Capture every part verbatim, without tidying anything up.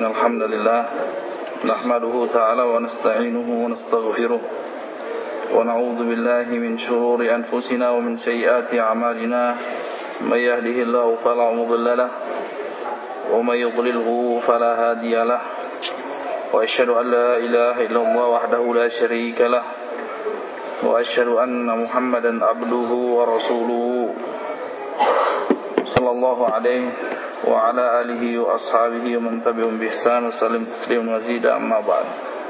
إن الحمد لله نحمده تعالى ونستعينه ونستغفره ونعوذ بالله من شرور أنفسنا ومن سيئات أعمالنا من يهده الله فلا مضل له ومن يضلله فلا هادي له وأشهد أن لا إله إلا الله وحده لا شريك له وأشهد أن محمدا عبده ورسوله صلى الله عليه وعلى آله وأصحابه ومن تبعهم بإحسان وسلم تسليما مزيدا أما بعد.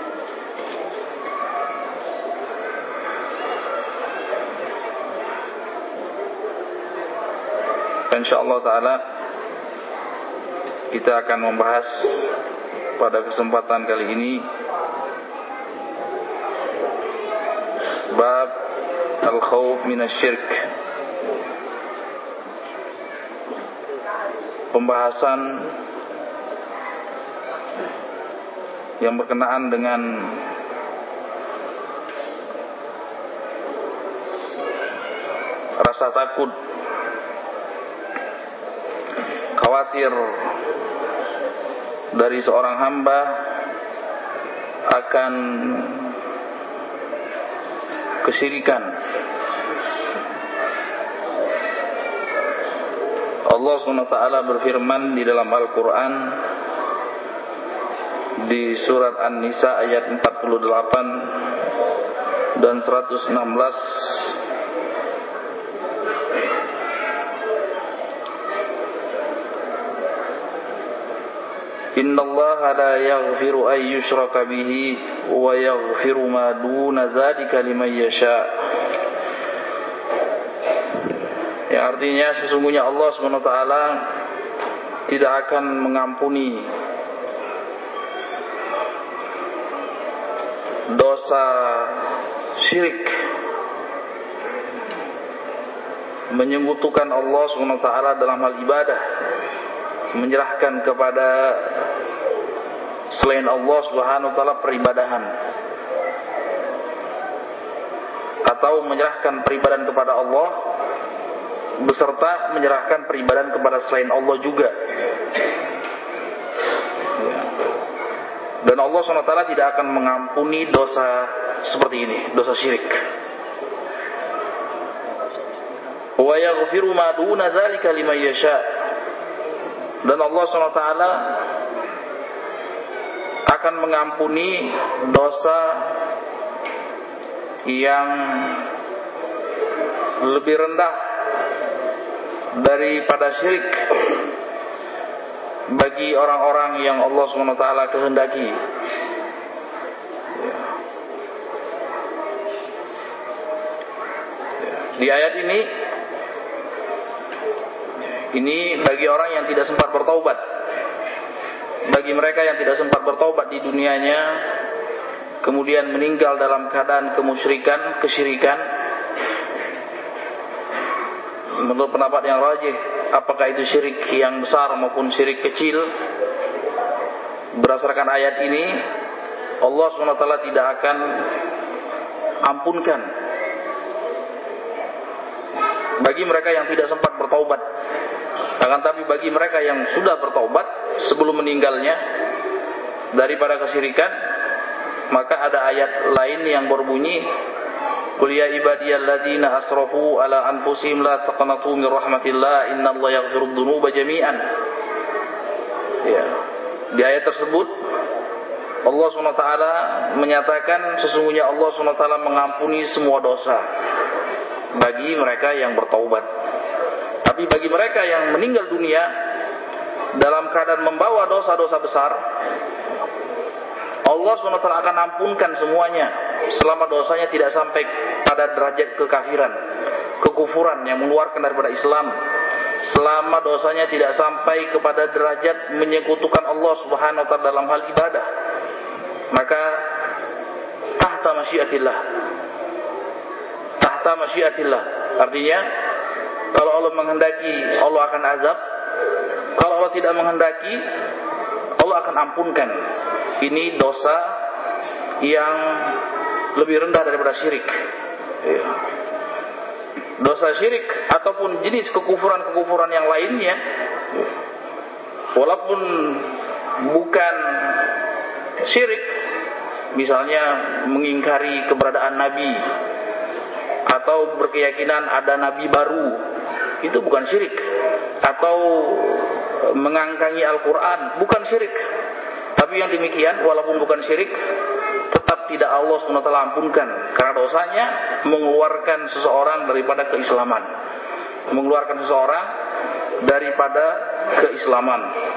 Insyaallah taala kita akan membahas pada kesempatan kali ini bab al-khauf minasyirk, pembahasan yang berkenaan dengan rasa takut, khawatir dari seorang hamba akan kesyirikan. Allah subhanahu wa taala berfirman di dalam Al-Quran di surat An-Nisa ayat empat puluh delapan dan seratus enam belas, Innallaha la yaghfiru an yushraka bihi wa yaghfiru ma duna dzalika liman yasha. Ya, artinya sesungguhnya Allah subhanahu wa taala tidak akan mengampuni dosa syirik, menyekutukan Allah subhanahu wa taala dalam hal ibadah, menyerahkan kepada selain Allah subhanahu wa taala peribadahan, atau menyerahkan peribadahan kepada Allah beserta menyerahkan peribadahan kepada selain Allah juga. Dan Allah subhanahu wa taala tidak akan mengampuni dosa seperti ini, dosa syirik. Wa yaghfiru ma duna dzalika liman yasha. Dan Allah subhanahu wa taala akan mengampuni dosa yang lebih rendah daripada syirik bagi orang-orang yang Allah subhanahu wa taala kehendaki. Di ayat ini Ini bagi orang yang tidak sempat bertaubat, bagi mereka yang tidak sempat bertaubat di dunianya, kemudian meninggal dalam keadaan kemusyrikan, kesyirikan. Menurut pendapat yang rajih, apakah itu syirik yang besar maupun syirik kecil, berdasarkan ayat ini Allah subhanahu wa taala tidak akan ampunkan bagi mereka yang tidak sempat bertaubat. Akan tapi bagi mereka yang sudah bertaubat sebelum meninggalnya daripada kesyirikan, maka ada ayat lain yang berbunyi, Qul ya ibadiyalladzina asrafu ala anfusihim la taqnatu min rahmatillah innallaha yaghfirudz dzunuba jami'an. Ya. Di ayat tersebut Allah subhanahu wa taala menyatakan sesungguhnya Allah subhanahu wa taala mengampuni semua dosa bagi mereka yang bertaubat. Tapi bagi mereka yang meninggal dunia dalam keadaan membawa dosa-dosa besar, Allah subhanahu wa taala akan ampunkan semuanya selama dosanya tidak sampai pada derajat kekafiran, kekufuran yang mengeluarkan daripada Islam, selama dosanya tidak sampai kepada derajat menyekutukan Allah subhanahu wa taala dalam hal ibadah, maka tahta masyiatillah, tahta masyiatillah, artinya kalau Allah menghendaki Allah akan azab, kalau Allah tidak menghendaki Allah akan ampunkan. Ini dosa yang lebih rendah daripada syirik. Dosa syirik ataupun jenis kekufuran-kekufuran yang lainnya, walaupun bukan syirik, misalnya mengingkari keberadaan nabi atau berkeyakinan ada nabi baru, itu bukan syirik. Atau mengangkangi Al-Quran, bukan syirik. Tapi yang demikian walaupun bukan syirik, tetap tidak Allah subhanahu wa taala ampunkan, karena dosanya mengeluarkan seseorang daripada keislaman, mengeluarkan seseorang daripada keislaman.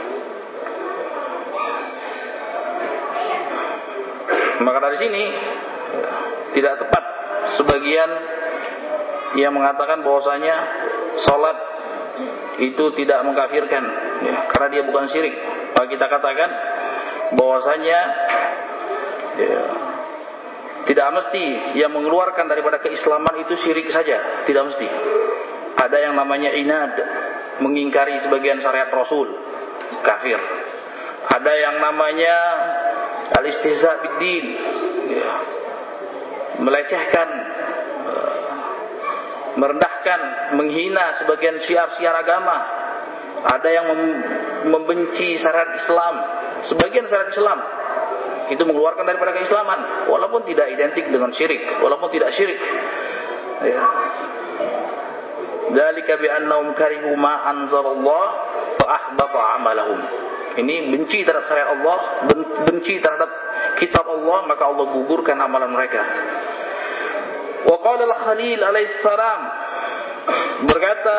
Maka dari sini tidak tepat sebagian yang mengatakan bahwasanya salat itu tidak mengkafirkan, ya, karena dia bukan syirik. Maka kita katakan bahwasanya ya, tidak mesti yang mengeluarkan daripada keislaman itu syirik saja, tidak mesti. Ada yang namanya inad, mengingkari sebagian syariat Rasul, kafir. Ada yang namanya al-istihza biddin, ya, melecehkan, merendahkan, menghina sebagian syiar-syiar agama. Ada yang mem- membenci syariat Islam, sebagian syariat Islam itu mengeluarkan daripada keislaman, walaupun tidak identik dengan syirik, walaupun tidak syirik. Ya. Dzalika bi annahum karihu ma anzalallah fa ahbata amalahum. Ini benci terhadap syariat Allah, benci terhadap kitab Allah, maka Allah gugurkan amalan mereka. Wa qala al-Khalil alaihi salam, berkata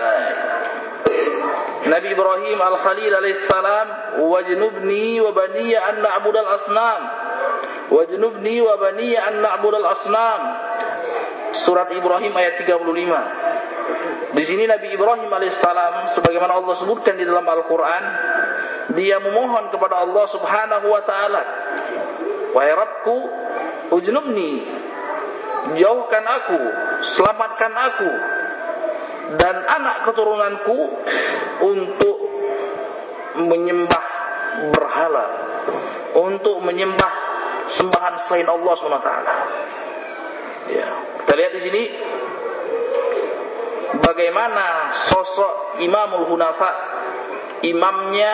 Nabi Ibrahim al-Khalil alaihi salam, wajnubni wa baniya an na'budal asnam, wajnubni wa baniya an na'budal asnam. Surat Ibrahim ayat tiga puluh lima. Di sini Nabi Ibrahim alaihissalam, sebagaimana Allah sebutkan di dalam Al-Quran, dia memohon kepada Allah subhanahu wa ta'ala, wahai Rabbku, ujnubni, jauhkan aku, selamatkan aku dan anak keturunanku untuk menyembah berhala, untuk menyembah sembahan selain Allah subhanahu wa ta'ala. Ya, kita lihat di sini bagaimana sosok Imamul Hunafa, imamnya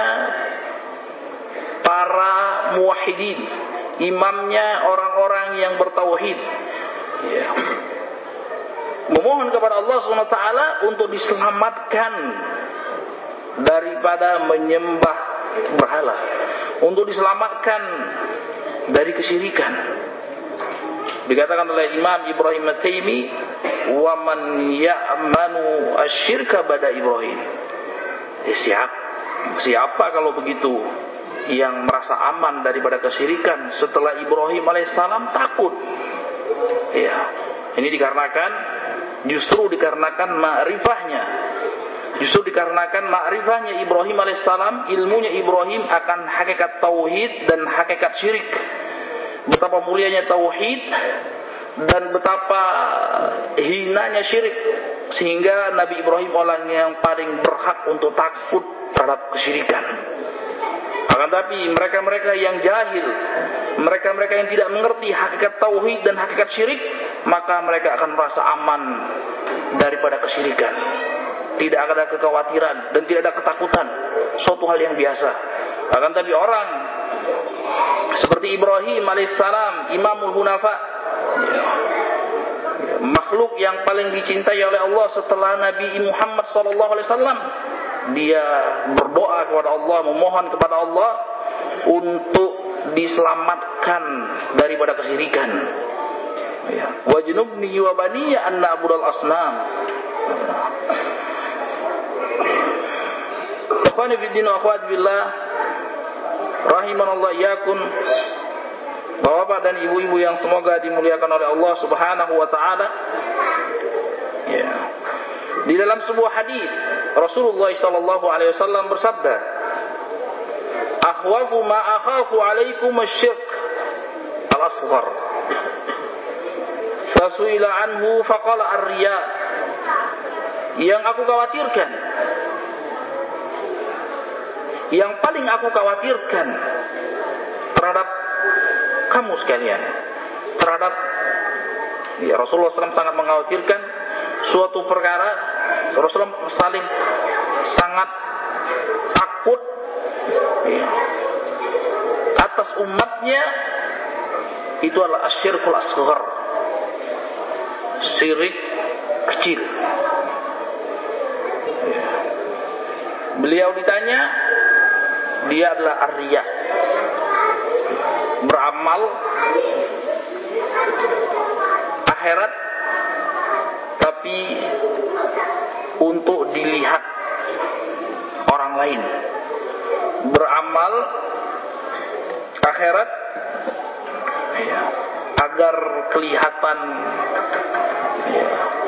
para muwahhidin, imamnya orang-orang yang bertauhid, ya, memohon kepada Allah subhanahu wa taala untuk diselamatkan daripada menyembah berhala, untuk diselamatkan dari kesyirikan. Dikatakan oleh Imam Ibrahim At-Taimi, wa man ya'manu asyirka bada Ibrahim. Eh, siap, siapa kalau begitu yang merasa aman daripada kesyirikan setelah Ibrahim alaihissalam takut? Ya, ini dikarenakan, justru dikarenakan ma'rifahnya, justru dikarenakan ma'rifahnya Ibrahim alaihissalam, ilmunya Ibrahim akan hakikat tauhid dan hakikat syirik. Betapa mulianya tauhid dan betapa hinanya syirik, sehingga Nabi Ibrahim orang yang paling berhak untuk takut terhadap kesyirikan. Akan tapi mereka-mereka yang jahil, mereka-mereka yang tidak mengerti hakikat tauhid dan hakikat syirik, maka mereka akan merasa aman daripada kesyirikan. Tidak ada kekhawatiran dan tidak ada ketakutan, suatu hal yang biasa. Akan tapi orang seperti Ibrahim alaihissalam, Imamul Hunafa, makhluk yang paling dicintai oleh Allah setelah Nabi Muhammad sallallahu alaihi wasallam, dia berdoa kepada Allah, memohon kepada Allah untuk diselamatkan daripada kesyirikan. Ya. Wajnubni wa baniya an na'budal asnam. Ikhwani fi din wa akhwati billah, rahimanallah iyyakum, Bapak dan ibu-ibu yang semoga dimuliakan oleh Allah Subhanahu wa taala. Ya. Di dalam sebuah hadis Rasulullah sallallahu alaihi wasallam bersabda, "Akhwafu ma akhafu alaikum asy-syirk al-asghar." Fasuila anhu faqala ar-riya. Yang aku khawatirkan, yang paling aku khawatirkan terhadap kamu sekalian, terhadap ya, Rasulullah shallallahu alaihi wasallam sangat mengkhawatirkan suatu perkara. Rasulullah saling sangat takut ya, atas umatnya, itu adalah asyirkul asghar, syirik kecil. Beliau ditanya, dia adalah ar-riya, beramal akhirat tapi untuk dilihat orang lain, beramal akhirat ya, agar kelihatan ya,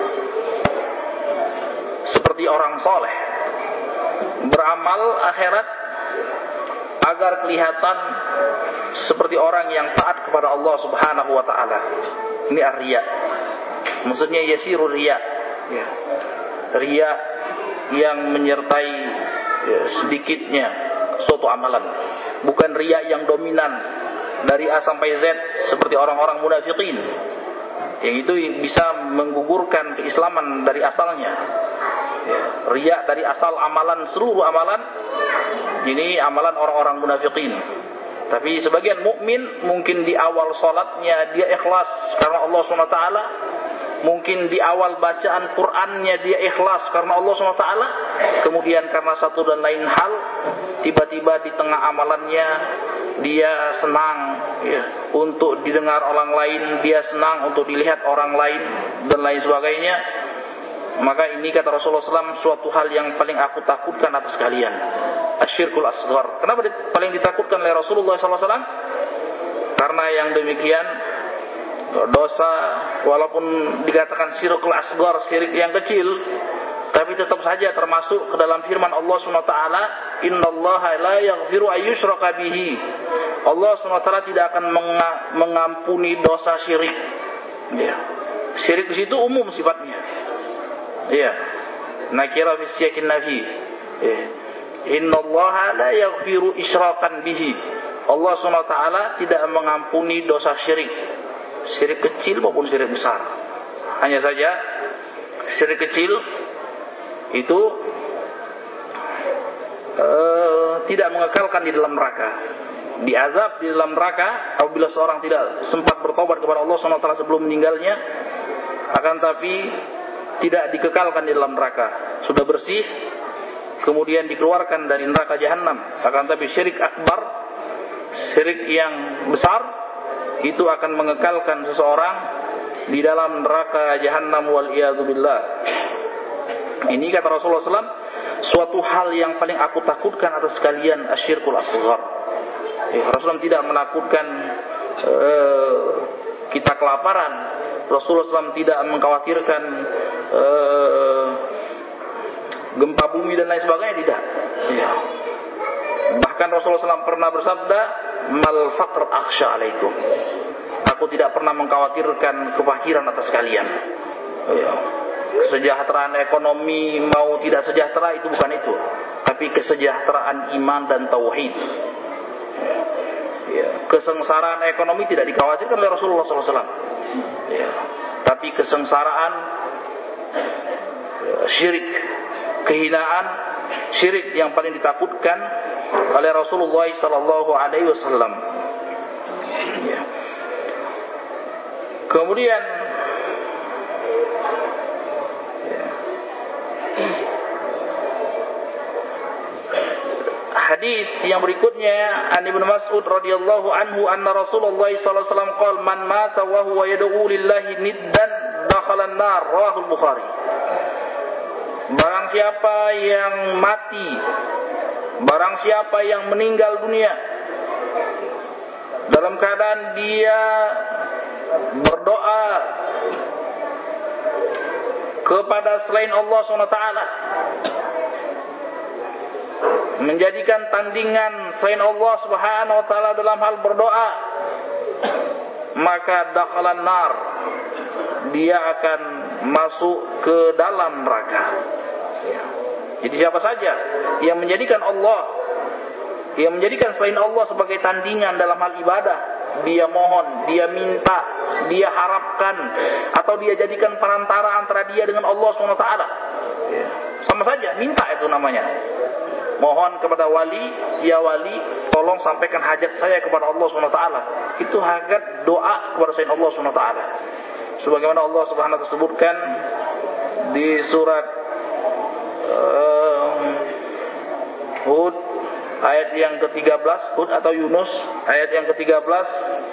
seperti orang soleh, beramal akhirat agar kelihatan seperti orang yang taat kepada Allah Subhanahu wa taala. Ini ar-riya. Maksudnya yasirur riya. Ya. Riya yang menyertai ya, sedikitnya suatu amalan. Bukan riya yang dominan dari A sampai Z seperti orang-orang munafikin. Yang itu bisa menggugurkan keislaman dari asalnya. Ya. Riya dari asal amalan, seluruh amalan ini amalan orang-orang munafikin. Tapi sebagian mukmin mungkin di awal salatnya dia ikhlas karena Allah subhanahu wa taala, mungkin di awal bacaan Qur'annya dia ikhlas karena Allah subhanahu wa taala, kemudian karena satu dan lain hal tiba-tiba di tengah amalannya dia senang ya, untuk didengar orang lain, dia senang untuk dilihat orang lain dan lain sebagainya. Maka ini kata Rasulullah shallallahu alaihi wasallam suatu hal yang paling aku takutkan atas kalian, asyirkul asghar. Kenapa paling ditakutkan oleh Rasulullah shallallahu alaihi wasallam? Karena yang demikian dosa walaupun dikatakan syirkul asghar, syirik yang kecil, tapi tetap saja termasuk ke dalam firman Allah subhanahu wa taala, innallaha la yaghfiru ayyushraka bihi. Allah subhanahu wa taala tidak akan mengampuni dosa syirik. Ya. Syirik di situ umum sifatnya. Iya, nakira fi siyakin nafi. Ya. Innallaha la yaghfiru isyrakan bihi. Allah subhanahu wa taala tidak mengampuni dosa syirik, syirik kecil maupun syirik besar. Hanya saja syirik kecil itu uh, tidak mengekalkan di dalam neraka, diazab di dalam neraka apabila seorang tidak sempat bertobat kepada Allah subhanahu wa taala sebelum meninggalnya. Akan tapi tidak dikekalkan di dalam neraka, sudah bersih kemudian dikeluarkan dari neraka jahanam. Akan tapi syirik akbar, syirik yang besar, itu akan mengekalkan seseorang di dalam neraka jahanam wal iyadu billah. Ini kata Rasulullah shallallahu alaihi wasallam suatu hal yang paling aku takutkan atas kalian, asyirkul asghar. Ya, Rasulullah tidak menakutkan uh, kita kelaparan. Rasulullah shallallahu alaihi wasallam tidak mengkhawatirkan uh, gempa bumi dan lain sebagainya, tidak. Ya. Bahkan Rasulullah shallallahu alaihi wasallam pernah bersabda, mal faqr akhsha alaikum. Aku tidak pernah mengkhawatirkan kefakiran atas kalian. Ya. Kesejahteraan ekonomi mau tidak sejahtera itu bukan itu, tapi kesejahteraan iman dan tauhid. Ya. Kesengsaraan ekonomi tidak dikhawatirkan oleh Rasulullah shallallahu alaihi wasallam. Ya. Tapi kesengsaraan ya, syirik, kehinaan, syirik yang paling ditakutkan oleh Rasulullah sallallahu alaihi wasallam. Ya. Kemudian ya, hadis yang berikutnya, an Ibnu Mas'ud radhiyallahu anhu anna Rasulullah sallallahu alaihi wasallam qala man mata wa huwa yad'u lillahi niddan dakhala an-nar, rawahu Bukhari. Barang siapa yang mati, barang siapa yang meninggal dunia dalam keadaan dia berdoa kepada selain Allah subhanahu wa taala, menjadikan tandingan selain Allah subhanahu wa taala dalam hal berdoa, maka dakhalan nar, dia akan masuk ke dalam neraka. Jadi siapa saja yang menjadikan Allah, yang menjadikan selain Allah sebagai tandingan dalam hal ibadah, dia mohon, dia minta, dia harapkan, atau dia jadikan perantara antara dia dengan Allah subhanahu wa taala, sama saja minta itu namanya. Mohon kepada wali, ya wali, tolong sampaikan hajat saya kepada Allah Subhanahu wa taala. Itu hajat doa kepada selain Allah Subhanahu wa taala. Sebagaimana Allah Subhanahu wa taala sebutkan di surat uh, Hud ayat yang ke tiga belas, Hud atau Yunus ayat yang ke tiga belas.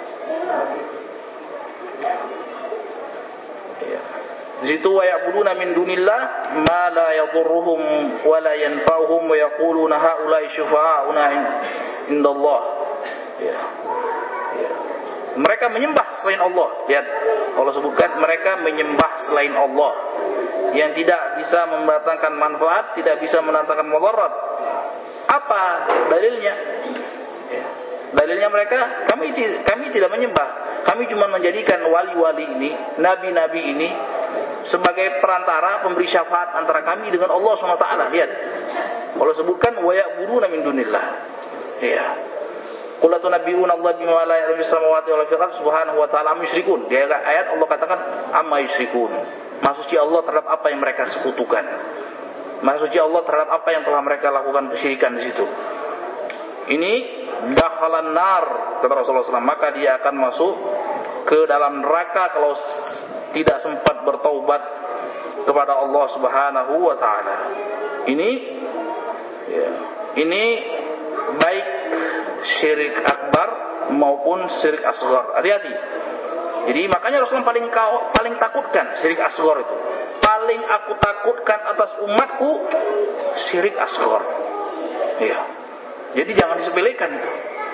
Ya. Di situ wa ya'buduna min dunillah ma la yadhurruhum wa la yanfa'uhum wa yaquluna haula'i syufa'auna indallah. Ya. Ya. Mereka menyembah selain Allah. Lihat, Allah sebutkan mereka menyembah selain Allah yang tidak bisa mendatangkan manfaat, tidak bisa mendatangkan mudarat. Apa dalilnya? Ya. Dalilnya mereka, kami kami tidak menyembah. Kami cuma menjadikan wali-wali ini, nabi-nabi ini sebagai perantara pemberi syafaat antara kami dengan Allah subhanahu wa taala. Lihat. Allah sebutkan wa ya'buduna min dunillah. Ya. Qul atunabbi'una Allah bima la ya'lamu fis samawati wal ardi subhanahu wa ta'ala musyrikun. Di ayat Allah katakan amma yusyrikun. Maksudnya Allah terhadap apa yang mereka sekutukan. Maksudnya Allah terhadap apa yang telah mereka lakukan kesyirikan di situ. Ini dakhalan nar kata Rasulullah shallallahu alaihi wasallam, maka dia akan masuk ke dalam neraka kalau tidak sempat bertaubat kepada Allah Subhanahu wa taala. Ini ya, ini baik syirik akbar maupun syirik asghar. Hati-hati. Jadi makanya Rasulullah paling paling takutkan syirik asghar itu. Paling aku takutkan atas umatku syirik asghar. Iya. Jadi jangan disepelekan itu.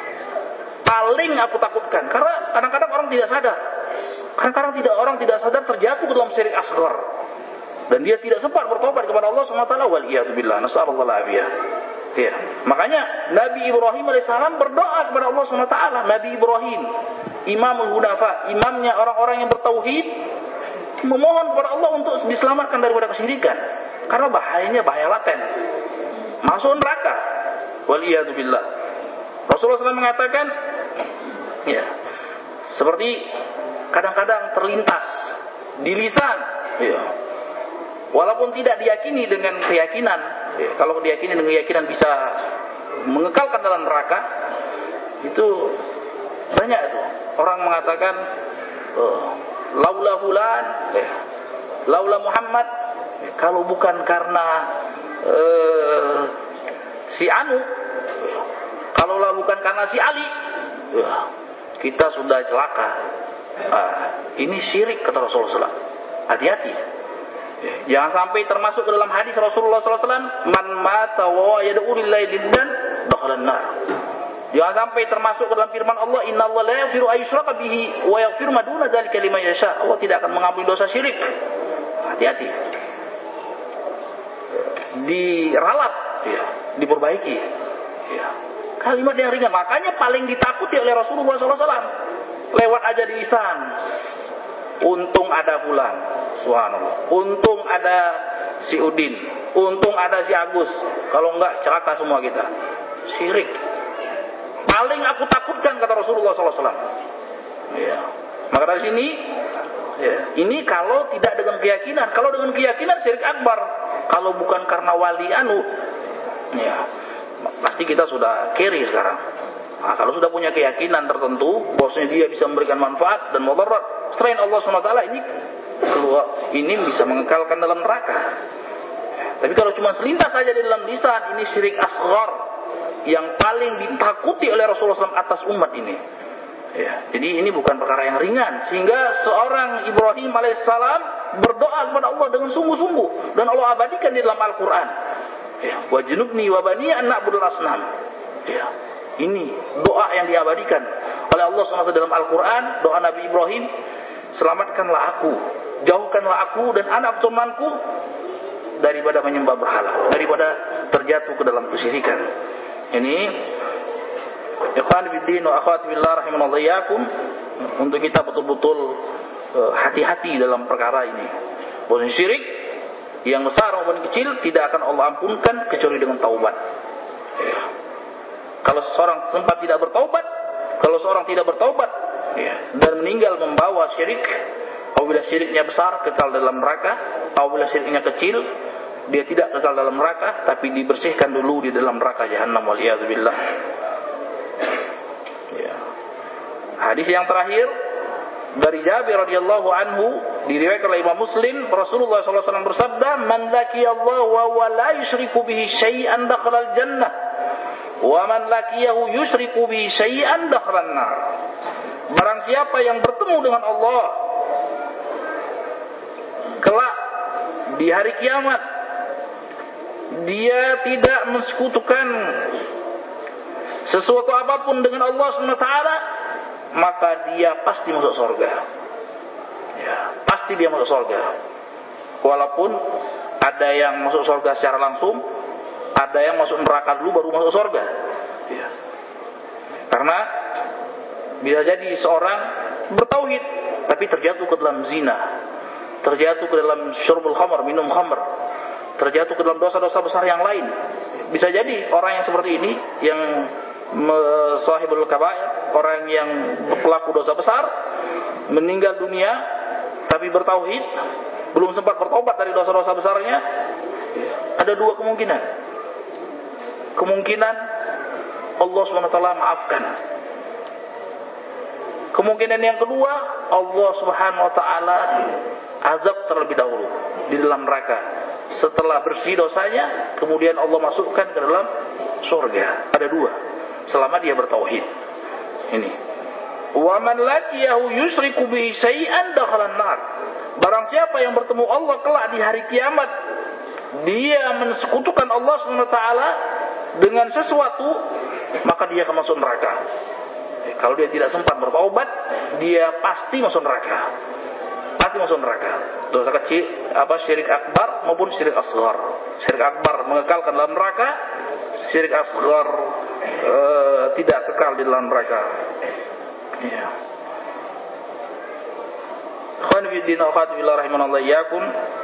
Paling aku takutkan karena kadang-kadang orang tidak sadar. Kadang-kadang tidak orang tidak sadar terjatuh ke dalam syirik asghar. Dan dia tidak sempat bertobat kepada Allah subhanahu wa taala wal iyad billah. Nasallallahu alaihi. Ya. Makanya Nabi Ibrahim alaihissalam berdoa kepada Allah subhanahu wa taala. Nabi Ibrahim, Imamul Hunafa, imamnya orang-orang yang bertauhid, memohon kepada Allah untuk diselamatkan daripada kesyirikan. Karena bahayanya bahaya laten. Masuk neraka. Wal iyad billah. Rasulullah shallallahu alaihi wasallam mengatakan, ya, seperti kadang-kadang terlintas di lisan, ya. Walaupun tidak diyakini dengan keyakinan, ya, kalau diyakini dengan keyakinan bisa mengekalkan dalam neraka, itu banyak itu. Orang mengatakan, oh, laula fulan, ya, laula Muhammad, ya, kalau bukan karena uh, si Anu, ya, kalaulah bukan karena si Ali, ya, kita sudah celaka. Nah, ini syirik kata Rasulullah shallallahu alaihi wasallam. Hati-hati. Jangan sampai termasuk ke dalam hadis Rasulullah shallallahu alaihi wasallam, man mata wa yad'u lillahi liddan dakhalan nar. Jangan sampai termasuk ke dalam firman Allah, innallaha la yaghfiru ayyushraka bihi wa yaghfiru ma duna dzalika liman yasha. Allah tidak akan mengampuni dosa syirik. Hati-hati. Diralat, ya, diperbaiki. Ya. Kalimat yang ringan, makanya paling ditakuti oleh Rasulullah shallallahu alaihi wasallam. Lewat aja di lisan. Untung ada fulan, subhanallah. Untung ada si Udin, untung ada si Agus. Kalau enggak celaka semua kita. Syirik. Paling aku takutkan kata Rasulullah shallallahu alaihi wasallam. Ya. Maka dari sini, ya, ini kalau tidak dengan keyakinan. Kalau dengan keyakinan syirik akbar. Kalau bukan karena wali anu, ya, pasti kita sudah kiri sekarang. Nah, kalau sudah punya keyakinan tertentu, bahwasanya dia bisa memberikan manfaat dan mudarat selain Allah subhanahu wa taala, ini keluar, ini bisa mengekalkan dalam neraka. Tapi kalau cuma selintas saja di dalam lisan, ini syirik asghar yang paling ditakuti oleh Rasulullah shallallahu alaihi wasallam atas umat ini. Ya, jadi ini bukan perkara yang ringan, sehingga seorang Ibrahim alaihissalam berdoa kepada Allah dengan sungguh-sungguh dan Allah abadikan di dalam Al-Quran. Ya, wajnubni wa bani an na'budul asnam. Ya. Ini doa yang diabadikan oleh Allah subhanahu wa taala dalam Al-Quran. Doa Nabi Ibrahim, selamatkanlah aku, jauhkanlah aku dan anak keturunanku daripada menyembah berhala, daripada terjatuh ke dalam kesyirikan. Ini ikhwan fiddin wa akhwat fillah rahimanallahu iyyakum, untuk kita betul-betul uh, hati-hati dalam perkara ini. Bahwa syirik yang besar maupun kecil tidak akan Allah ampunkan kecuali dengan taubat. Ya. Kalau seorang sempat tidak bertaubat, kalau seorang tidak bertaubat, ya, dan meninggal membawa syirik, apabila syiriknya besar kekal dalam neraka, apabila syiriknya kecil dia tidak kekal dalam neraka, tapi dibersihkan dulu di dalam neraka jahanam, waliyadzubillah. Hadis yang terakhir dari Jabir radhiyallahu anhu diriwayatkan oleh Imam Muslim, Rasulullah sallallahu alaihi wasallam bersabda, "Man laqiyallaha wa huwa la yusyriku bihi syai'an dakhala al-jannah, wa man laqiyahu yusyriku bihi syai'an dakhala an-nar." Barang siapa yang bertemu dengan Allah kelak di hari kiamat, dia tidak mensekutukan sesuatu apapun dengan Allah subhanahu wa taala, maka dia pasti masuk surga. Ya, pasti dia masuk surga. Walaupun ada yang masuk surga secara langsung, ada yang masuk neraka dulu baru masuk surga. Ya. Karena bisa jadi seorang bertauhid tapi terjatuh ke dalam zina, terjatuh ke dalam syurbul khamr, minum khamr, terjatuh ke dalam dosa-dosa besar yang lain. Bisa jadi orang yang seperti ini, yang sahibul kabair, orang yang pelaku dosa besar, meninggal dunia tapi bertauhid, belum sempat bertobat dari dosa-dosa besarnya. Ada dua kemungkinan. Kemungkinan Allah subhanahu wa taala maafkan. Kemungkinan yang kedua, Allah subhanahu wa taala azab terlebih dahulu di dalam neraka. Setelah bersih dosanya, kemudian Allah masukkan ke dalam surga. Ada dua, selama dia bertauhid. Ini. Wa man laqiyahu yusyriku bihi syai'an dakhala an-nar. Barang siapa yang bertemu Allah kelak di hari kiamat, dia mensekutukan Allah subhanahu wa taala dengan sesuatu, maka dia akan masuk neraka. Eh, kalau dia tidak sempat bertaubat, dia pasti masuk neraka. Pasti masuk neraka. Dosa kecil, apa syirik akbar maupun syirik asghar. Syirik akbar mengekalkan dalam neraka, syirik asghar e, tidak kekal di dalam neraka. Ya. Khawani fi din wa khawati billah rahimanallahu iyyakum.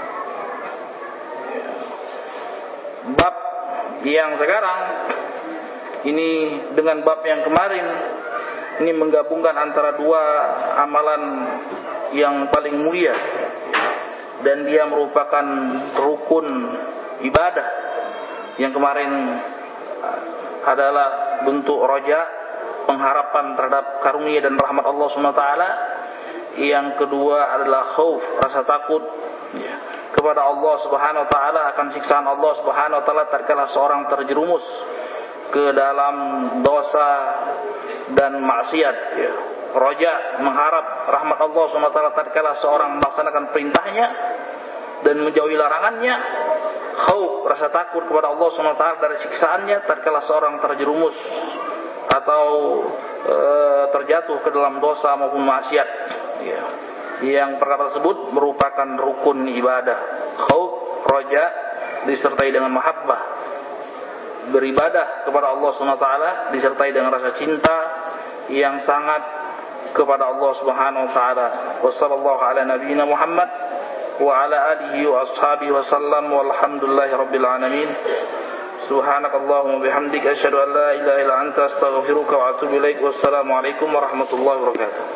Bab yang sekarang ini dengan bab yang kemarin, ini menggabungkan antara dua amalan yang paling mulia, dan dia merupakan rukun ibadah. Yang kemarin adalah bentuk roja, pengharapan terhadap karunia dan rahmat Allah subhanahu wa taala. Yang kedua adalah khauf, rasa takut ya, kepada Allah subhanahu wa taala, akan siksaan Allah subhanahu wa taala tatkala seorang terjerumus ke dalam dosa dan maksiat ya. Roja, mengharap rahmat Allah subhanahu wa taala tatkala seorang melaksanakan perintahnya dan menjauhi larangannya. Khauf, rasa takut kepada Allah subhanahu wa taala dari siksaannya tatkala seorang terjerumus atau e, terjatuh ke dalam dosa maupun maksiat ya. Yang perkara tersebut merupakan rukun ibadah. Khauf, roja disertai dengan mahabbah, beribadah kepada Allah subhanahu wa taala disertai dengan rasa cinta yang sangat kepada Allah subhanahu wa ta'ala. Wa sallallahu ala nabiyyina Muhammad wa ala alihi wa ashabihi wa sallam walhamdulillahi rabbil alamin. Subhanakallahumma bihamdika asyhadu an la ilaha illa anta astaghfiruka wa atubu ilaik. Wassalamu alaikum warahmatullahi wabarakatuh.